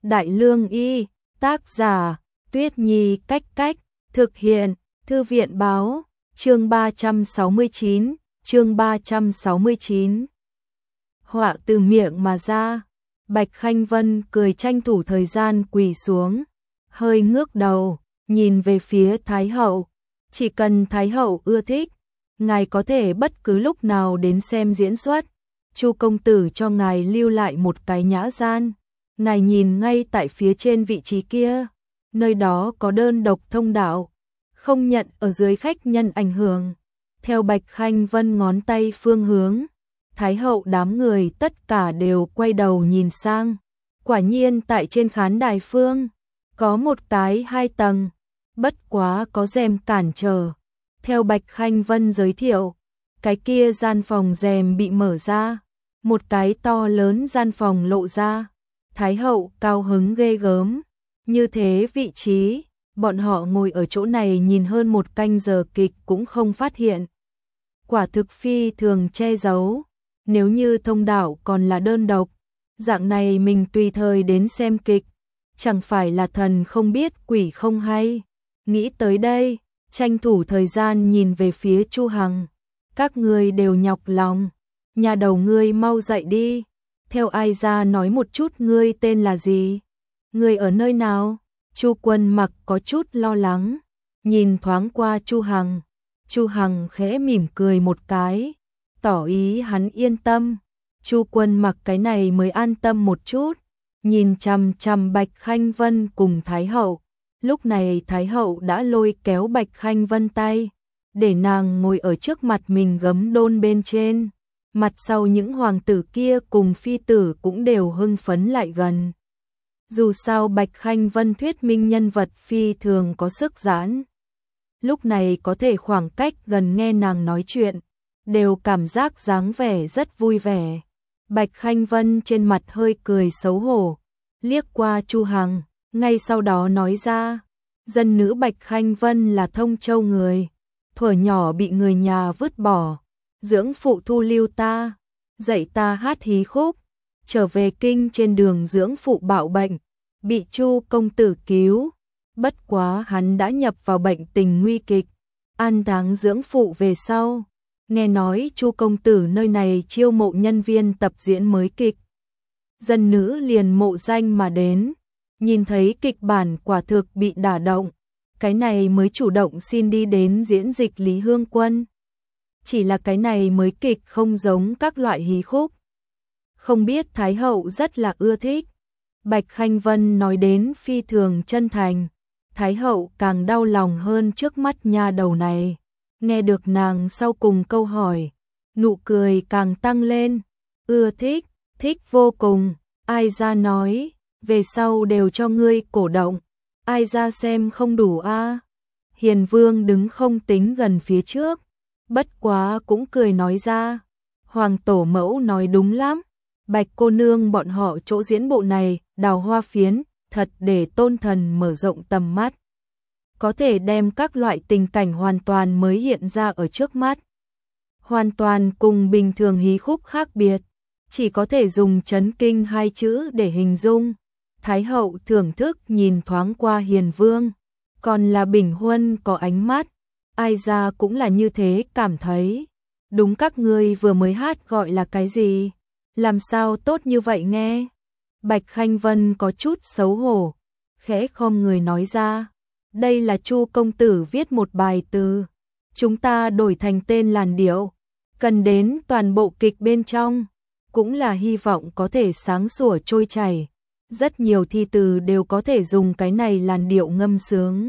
Đại Lương Y, tác giả, Tuyết Nhi Cách Cách, thực hiện, Thư viện Báo, chương 369, chương 369. Họa từ miệng mà ra, Bạch Khanh Vân cười tranh thủ thời gian quỳ xuống, hơi ngước đầu, nhìn về phía Thái Hậu, chỉ cần Thái Hậu ưa thích, ngài có thể bất cứ lúc nào đến xem diễn xuất. Chu công tử cho ngài lưu lại một cái nhã gian, ngài nhìn ngay tại phía trên vị trí kia, nơi đó có đơn độc thông đạo, không nhận ở dưới khách nhân ảnh hưởng. Theo Bạch Khanh Vân ngón tay phương hướng, Thái Hậu đám người tất cả đều quay đầu nhìn sang. Quả nhiên tại trên khán đài phương, có một cái 2 tầng, bất quá có rèm cản trở. Theo Bạch Khanh Vân giới thiệu, cái kia gian phòng rèm bị mở ra, một cái to lớn gian phòng lộ ra. Thái Hậu cao hứng ghê gớm, như thế vị trí, bọn họ ngồi ở chỗ này nhìn hơn 1 canh giờ kịch cũng không phát hiện. Quả thực phi thường che giấu, nếu như thông đạo còn là đơn độc, dạng này mình tùy thời đến xem kịch, chẳng phải là thần không biết quỷ không hay. Nghĩ tới đây, tranh thủ thời gian nhìn về phía Chu Hằng, các ngươi đều nhọc lòng, nhà đầu ngươi mau dậy đi, theo ai ra nói một chút ngươi tên là gì, ngươi ở nơi nào. Chu Quân Mặc có chút lo lắng, nhìn thoáng qua Chu Hằng, Chu Hằng khẽ mỉm cười một cái, tỏ ý hắn yên tâm. Chu Quân Mặc cái này mới an tâm một chút, nhìn chằm chằm Bạch Khanh Vân cùng Thái Hậu. Lúc này Thái Hậu đã lôi kéo Bạch Khanh Vân tay, để nàng ngồi ở trước mặt mình gấm đôn bên trên. Mặt sau những hoàng tử kia cùng phi tử cũng đều hưng phấn lại gần. Dù sao Bạch Khanh Vân thuyết minh nhân vật phi thường có sức giãn. Lúc này có thể khoảng cách gần nghe nàng nói chuyện, đều cảm giác dáng vẻ rất vui vẻ. Bạch Khanh Vân trên mặt hơi cười xấu hổ, liếc qua Chu Hằng, ngay sau đó nói ra, dân nữ Bạch Khanh Vân là Thông Châu người, thuở nhỏ bị người nhà vứt bỏ, dưỡng phụ thu lưu ta, dạy ta hát hí khúc, trở về kinh trên đường dưỡng phụ bạo bệnh, bị Chu công tử cứu, bất quá hắn đã nhập vào bệnh tình nguy kịch, an táng dưỡng phụ về sau, nghe nói Chu công tử nơi này chiêu mộ nhân viên tập diễn mới kịch. Dân nữ liền mộ danh mà đến, nhìn thấy kịch bản quả thực bị đả động, cái này mới chủ động xin đi đến diễn dịch Lý Hương Quân. Chỉ là cái này mới kịch không giống các loại hí khúc. Không biết Thái Hậu rất là ưa thích. Bạch Khanh Vân nói đến phi thường chân thành, Thái Hậu càng đau lòng hơn trước mắt nha đầu này. Nghe được nàng sau cùng câu hỏi, nụ cười càng tăng lên, ưa thích, thích vô cùng. Ai ra nói, về sau đều cho ngươi cổ động, ai ra xem không đủ a. Hiền Vương đứng không tính gần phía trước, bất quá cũng cười nói ra, Hoàng tổ mẫu nói đúng lắm, Bạch cô nương bọn họ chỗ diễn bộ này, đào hoa phiến, thật để tôn thần mở rộng tầm mắt. Có thể đem các loại tình cảnh hoàn toàn mới hiện ra ở trước mắt. Hoàn toàn cùng bình thường hí khúc khác biệt, chỉ có thể dùng chấn kinh 2 chữ để hình dung. Thái Hậu thưởng thức nhìn thoáng qua Hiền Vương, còn là Bình Huân có ánh mắt, ai ra cũng là như thế cảm thấy. Đúng, các ngươi vừa mới hát gọi là cái gì? Làm sao tốt như vậy nghe? Bạch Khanh Vân có chút xấu hổ, khẽ khom người nói ra, đây là Chu công tử viết một bài từ, chúng ta đổi thành tên làn điệu, cần đến toàn bộ kịch bên trong, cũng là hy vọng có thể sáng sủa trôi chảy. Rất nhiều thi từ đều có thể dùng cái này làn điệu ngâm sướng.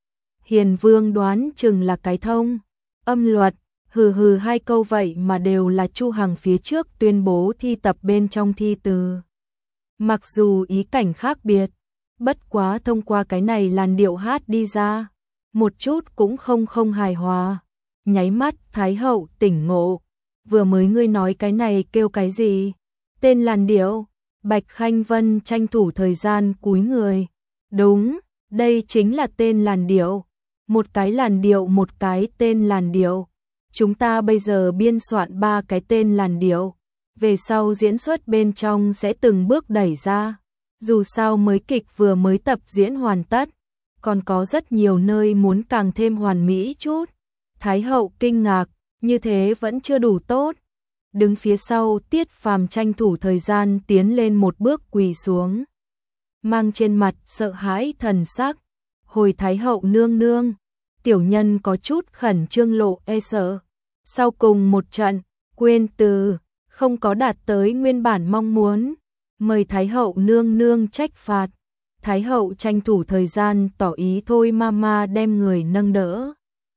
Hiền Vương đoán chừng là cái thông âm luật, hừ hừ 2 câu vậy mà đều là Chu Hằng phía trước tuyên bố thi tập bên trong thi từ. Mặc dù ý cảnh khác biệt, bất quá thông qua cái này làn điệu hát đi ra, một chút cũng không hài hòa. Nháy mắt Thái Hậu tỉnh ngộ, vừa mới ngươi nói cái này kêu cái gì? Tên làn điệu? Bạch Khanh Vân tranh thủ thời gian cúi người. Đúng, đây chính là tên làn điệu. Một cái làn điệu, một cái tên làn điệu. Chúng ta bây giờ biên soạn 3 cái tên làn điệu. Về sau diễn xuất bên trong sẽ từng bước đẩy ra. Dù sao mới kịch vừa mới tập diễn hoàn tất, còn có rất nhiều nơi muốn càng thêm hoàn mỹ chút. Thái hậu kinh ngạc, như thế vẫn chưa đủ tốt. Đứng phía sau Tiết Phàm tranh thủ thời gian tiến lên một bước quỳ xuống. Mang trên mặt sợ hãi thần sắc. Hồi Thái hậu nương nương, tiểu nhân có chút khẩn trương lộ e sợ. Sau cùng một trận, quên từ, không có đạt tới nguyên bản mong muốn. Mời Thái hậu nương nương trách phạt. Thái hậu tranh thủ thời gian tỏ ý thôi mama đem người nâng đỡ.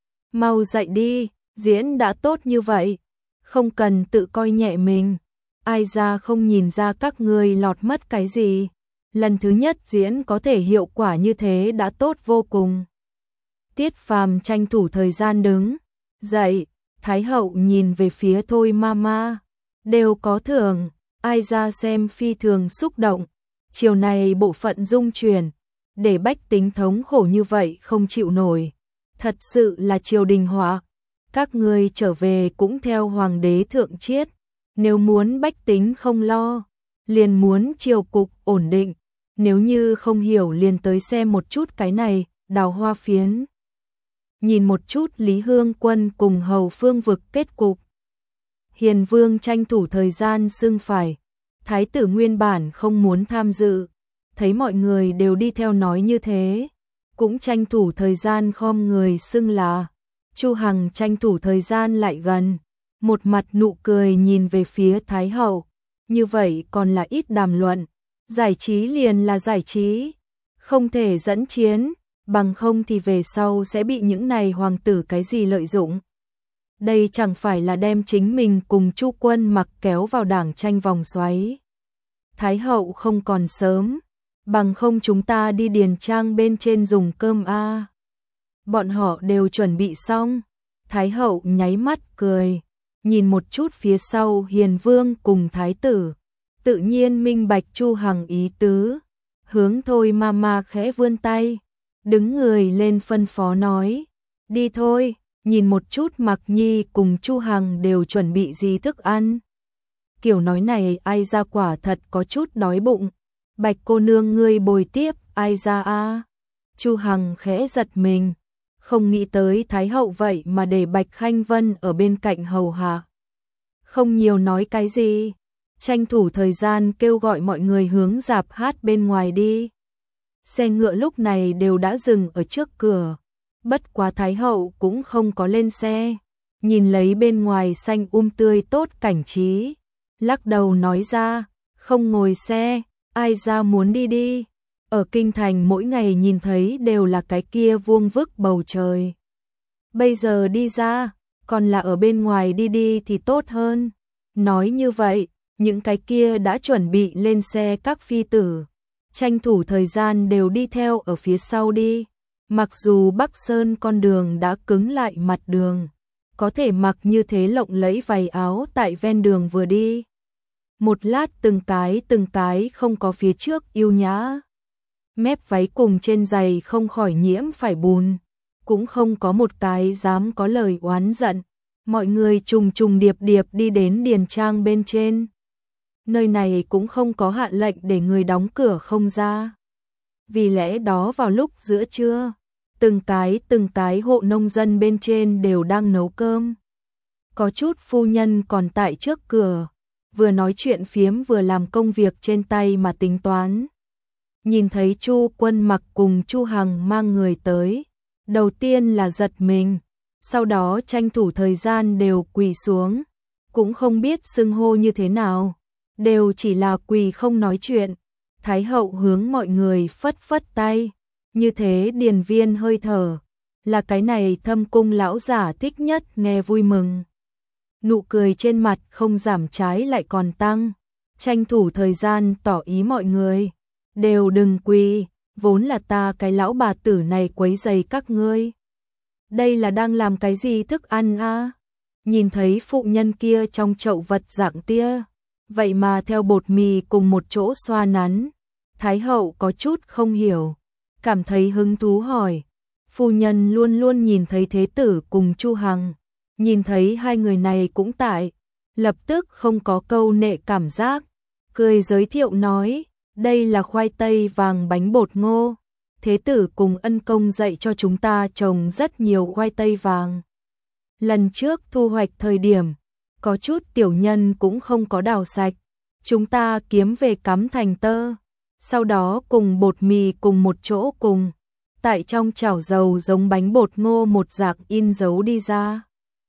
Mau dậy đi, diễn đã tốt như vậy, không cần tự coi nhẹ mình. Ai ra không nhìn ra các ngươi lọt mất cái gì. Lần thứ nhất diễn có thể hiệu quả như thế đã tốt vô cùng. Tiết Phàm tranh thủ thời gian đứng dậy, Thái hậu nhìn về phía thôi mama, đều có thưởng. Ai ra xem phi thường xúc động. Chiều này bộ phận dung chuyển, để bách tính thống khổ như vậy không chịu nổi. Thật sự là triều đình họa. Các ngươi trở về cũng theo hoàng đế thượng triết. Nếu muốn bách tính không lo, liền muốn triều cục ổn định. Nếu như không hiểu liền tới xem một chút cái này, Đào Hoa Phiến. Nhìn một chút Lý Hương Quân cùng Hầu Phương Vực kết cục. Hiền Vương tranh thủ thời gian xưng phải. Thái tử nguyên bản không muốn tham dự, thấy mọi người đều đi theo nói như thế, cũng tranh thủ thời gian khom người xưng là. Chu Hằng tranh thủ thời gian lại gần, một mặt nụ cười nhìn về phía Thái hậu, như vậy còn là ít đàm luận, giải trí liền là giải trí, không thể dẫn chiến, bằng không thì về sau sẽ bị những này hoàng tử cái gì lợi dụng. Đây chẳng phải là đem chính mình cùng Chu Quân Mặc kéo vào đảng tranh vòng xoáy. Thái hậu không còn sớm, bằng không chúng ta đi điền trang bên trên dùng cơm a. Bọn họ đều chuẩn bị xong. Thái hậu nháy mắt cười, nhìn một chút phía sau Hiền Vương cùng Thái tử, tự nhiên minh bạch Chu Hằng ý tứ, hướng thôi mama khẽ vươn tay, đứng người lên phân phó nói, đi thôi. Nhìn một chút Mạc Nhi cùng Chu Hằng đều chuẩn bị gì thức ăn. Kiểu nói này ai ra quả thật có chút đói bụng. Bạch cô nương ngươi bồi tiếp, ai ra a? Chu Hằng khẽ giật mình, không nghĩ tới Thái hậu vậy mà để Bạch Khanh Vân ở bên cạnh hầu hạ. Không nhiều nói cái gì, tranh thủ thời gian kêu gọi mọi người hướng rạp hát bên ngoài đi. Xe ngựa lúc này đều đã dừng ở trước cửa. Bất quá Thái hậu cũng không có lên xe, nhìn lấy bên ngoài xanh tươi tốt cảnh trí, lắc đầu nói ra, không ngồi xe, ai ra muốn đi đi. Ở kinh thành mỗi ngày nhìn thấy đều là cái kia vuông vức bầu trời. Bây giờ đi ra, còn là ở bên ngoài đi đi thì tốt hơn. Nói như vậy, những cái kia đã chuẩn bị lên xe các phi tử, tranh thủ thời gian đều đi theo ở phía sau đi. Mặc dù Bắc Sơn con đường đã cứng lại mặt đường, có thể mặc như thế lộng lẫy váy áo tại ven đường vừa đi. Một lát từng cái không có phía trước yêu nhã. Mép váy cùng trên giày không khỏi nhiễm phải bùn, cũng không có một cái dám có lời oán giận. Mọi người trùng trùng điệp điệp đi đến điền trang bên trên. Nơi này cũng không có hạ lệnh để người đóng cửa không ra. Vì lẽ đó vào lúc giữa trưa, từng cái hộ nông dân bên trên đều đang nấu cơm. Có chút phu nhân còn tại trước cửa, vừa nói chuyện phiếm vừa làm công việc trên tay mà tính toán. Nhìn thấy Chu Quân Mặc cùng Chu Hằng mang người tới, đầu tiên là giật mình, sau đó tranh thủ thời gian đều quỳ xuống, cũng không biết xưng hô như thế nào, đều chỉ là quỳ không nói chuyện. Thái hậu hướng mọi người phất phất tay, như thế điền viên hơi thở, là cái này Thâm cung lão giả thích nhất nghe vui mừng. Nụ cười trên mặt không giảm trái lại còn tăng, tranh thủ thời gian tỏ ý mọi người, đều đừng quỳ, vốn là ta cái lão bà tử này quấy rầy các ngươi. Đây là đang làm cái gì thức ăn a? Nhìn thấy phụ nhân kia trong chậu vật dạng tia, vậy mà theo bột mì cùng một chỗ xoa nắn. Thái hậu có chút không hiểu, cảm thấy hứng thú hỏi. Phu nhân luôn luôn nhìn thấy thế tử cùng Chu Hằng, nhìn thấy hai người này cũng tại, lập tức không có câu nệ cảm giác, cười giới thiệu nói, Đây là khoai tây vàng bánh bột ngô. Thế tử cùng ân công dạy cho chúng ta trồng rất nhiều khoai tây vàng. Lần trước thu hoạch thời điểm, có chút tiểu nhân cũng không có đào sạch. Chúng ta kiếm về cắm thành tơ. Sau đó cùng bột mì cùng một chỗ cùng. Tại trong chảo dầu giống bánh bột ngô một dạng in dấu đi ra.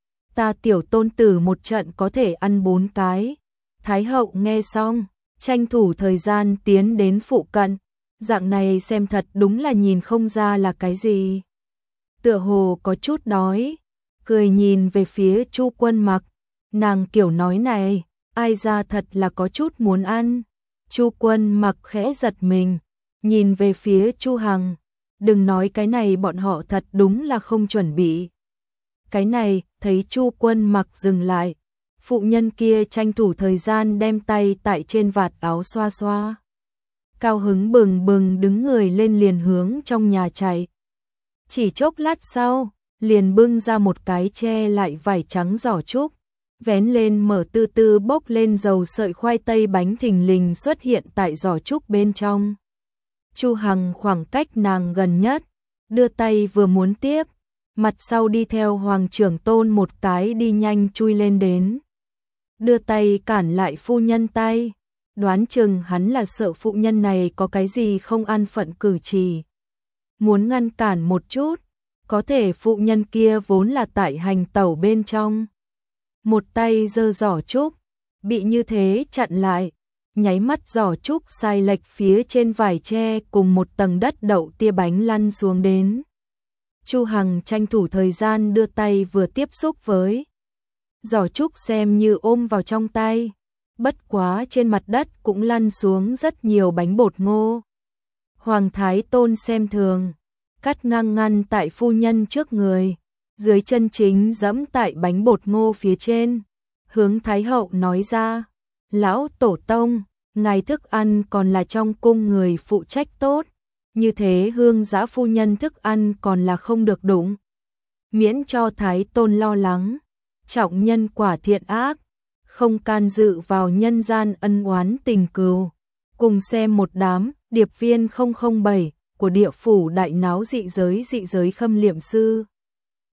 Ta tiểu tôn tử một trận có thể ăn 4 cái. Thái hậu nghe xong, tranh thủ thời gian tiến đến phụ cận. Dạng này xem thật đúng là nhìn không ra là cái gì. Tựa hồ có chút đói, cười nhìn về phía Chu Quân Mặc. Nàng kiểu nói này, ai ra thật là có chút muốn ăn. Chu Quân Mặc khẽ giật mình, nhìn về phía Chu Hằng. Đừng nói cái này bọn họ thật đúng là không chuẩn bị. Cái này, thấy Chu Quân Mặc dừng lại. Phụ nhân kia tranh thủ thời gian đem tay tại trên vạt áo xoa xoa. Cao hứng bừng bừng đứng người lên liền hướng trong nhà chạy. Chỉ chốc lát sau, liền bưng ra một cái che lại vải trắng giỏ trúc. Vén lên mở từ từ bốc lên dầu sợi khoai tây bánh thình lình xuất hiện tại giỏ trúc bên trong. Chu Hằng khoảng cách nàng gần nhất, đưa tay vừa muốn tiếp, mặt sau đi theo Hoàng trưởng tôn một cái đi nhanh chui lên đến. Đưa tay cản lại phu nhân tay, đoán chừng hắn là sợ phụ nhân này có cái gì không an phận cử chỉ. Muốn ngăn cản một chút, có thể phụ nhân kia vốn là tại hành tẩu bên trong. Một tay giơ giỏ trúc, bị như thế chặn lại, nháy mắt giỏ trúc sai lệch phía trên vải tre cùng một tầng đất đậu tia bánh lăn xuống đến. Chu Hằng tranh thủ thời gian đưa tay vừa tiếp xúc với giỏ trúc xem như ôm vào trong tay, bất quá trên mặt đất cũng lăn xuống rất nhiều bánh bột ngô. Hoàng Thái Tôn xem thường, cắt ngang ngăn tại phu nhân trước người, dưới chân chính dẫm tại bánh bột ngô phía trên, hướng Thái Hậu nói ra, lão tổ tông, ngài thức ăn còn là trong cung người phụ trách tốt, như thế hương giã phu nhân thức ăn còn là không được đụng. Miễn cho Thái Tôn lo lắng, trọng nhân quả thiện ác, không can dự vào nhân gian ân oán tình cừu. Cùng xem một đám điệp viên 007 của địa phủ đại náo dị giới khâm liệm sư.